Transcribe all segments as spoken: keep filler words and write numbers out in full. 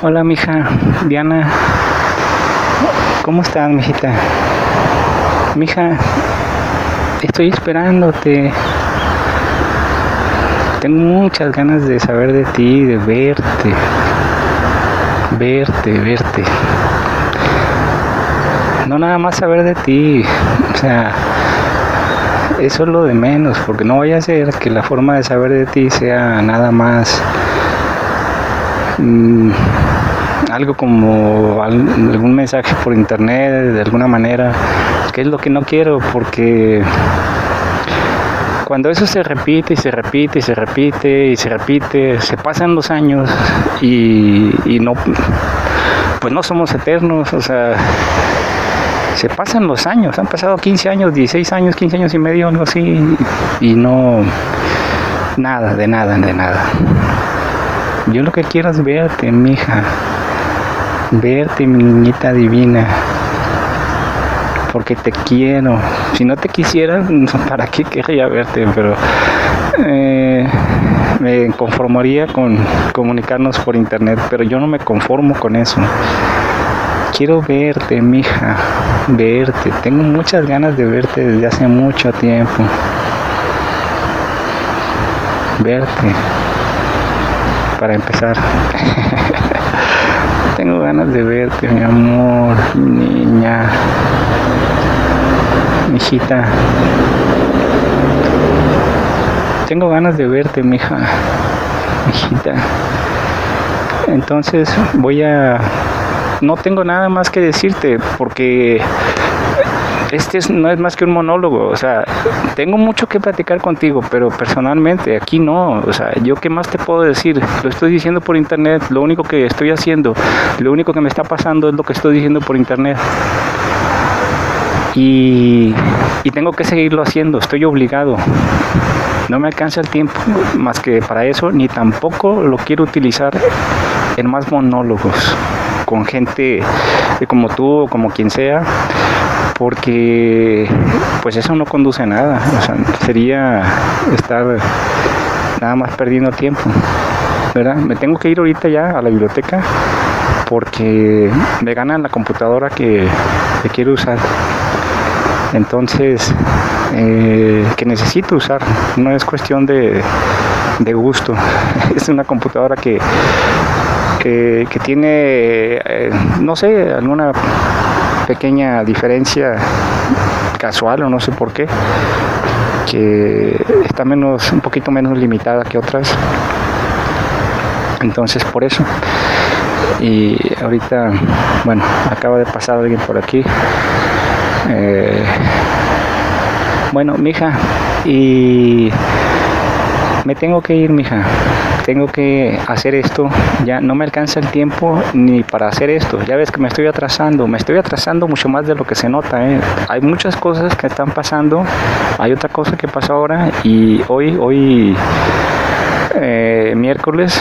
Hola, mija. Diana. ¿Cómo estás, mijita? Mija, estoy esperándote. Tengo muchas ganas de saber de ti, de verte. Verte, verte. No nada más saber de ti. O sea, eso es lo de menos, porque no vaya a ser que la forma de saber de ti sea nada más mmm, algo como algún mensaje por internet, de alguna manera, que es lo que no quiero, porque cuando eso se repite y se repite y se repite y se repite, se pasan los años y, y no, pues no somos eternos, o sea, se pasan los años, han pasado quince años, dieciséis años, quince años y medio, algo así, y no, nada, de nada, de nada. Yo lo que quiero es verte, mija, verte, mi niñita divina, porque te quiero. Si no te quisiera, ¿para qué querría verte? Pero eh, me conformaría con comunicarnos por internet, pero yo no me conformo con eso. Quiero verte, mija, verte. Tengo muchas ganas de verte desde hace mucho tiempo. Verte, para empezar. Tengo ganas de verte, mi amor, mi niña, mi hijita. Tengo ganas de verte, mija, mi hijita. Entonces voy a... No tengo nada más que decirte, porque este es, no es más que un monólogo. O sea, tengo mucho que platicar contigo, pero personalmente aquí no. O sea, ¿yo qué más te puedo decir? Lo estoy diciendo por internet. Lo único que estoy haciendo, lo único que me está pasando es lo que estoy diciendo por internet. Y, y tengo que seguirlo haciendo. Estoy obligado. No me alcanza el tiempo más que para eso, ni tampoco lo quiero utilizar en más monólogos con gente como tú o como quien sea, porque pues eso no conduce a nada. O sea, sería estar nada más perdiendo tiempo, ¿verdad? Me tengo que ir ahorita ya a la biblioteca porque me gana la computadora que, que quiero usar. Entonces, eh, que necesito usar, no es cuestión de, de gusto. Es una computadora que Que, que tiene, eh, no sé, alguna pequeña diferencia casual o no sé por qué, que está menos, un poquito menos limitada que otras. Entonces, por eso. Y ahorita, bueno, acaba de pasar alguien por aquí. Eh, bueno, mija, y me tengo que ir, mija. Tengo que hacer esto, ya no me alcanza el tiempo ni para hacer esto. Ya ves que me estoy atrasando, me estoy atrasando mucho más de lo que se nota, ¿eh? Hay muchas cosas que están pasando, hay otra cosa que pasa ahora y hoy, hoy, eh, miércoles,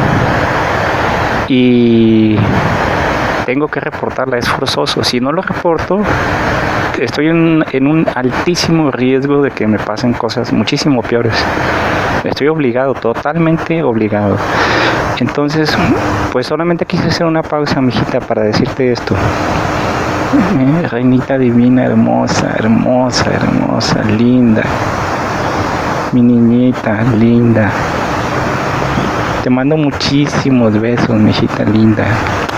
y tengo que reportarla, es forzoso. Si no lo reporto, estoy en, en un altísimo riesgo de que me pasen cosas muchísimo peores. Estoy obligado, totalmente obligado. Entonces, pues solamente quise hacer una pausa, mijita, para decirte esto. Eh, reinita divina, hermosa, hermosa, hermosa, linda. Mi niñita, linda. Te mando muchísimos besos, mijita linda.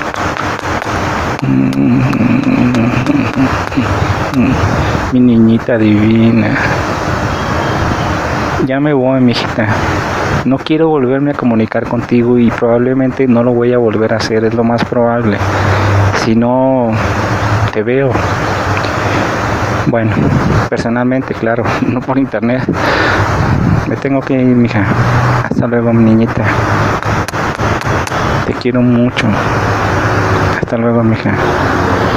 Mi niñita divina. Ya me voy, mijita. No quiero volverme a comunicar contigo y probablemente no lo voy a volver a hacer, es lo más probable. Si no te veo. Bueno, personalmente, claro, no por internet. Me tengo que ir, mija. Hasta luego, mi niñita. Te quiero mucho. Hasta luego, mija.